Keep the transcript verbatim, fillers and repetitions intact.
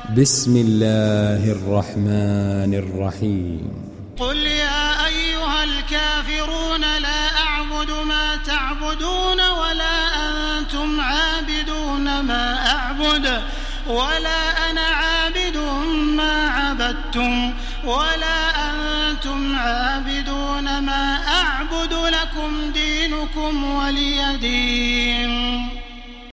بسم الله الرحمن الرحيم قل يا أيها الكافرون لا أعبد ما تعبدون ولا أنتم عابدون ما أعبد ولا أنا عابد ما عبدتم ولا أنتم عابدون ما أعبد لكم دينكم ولي دين.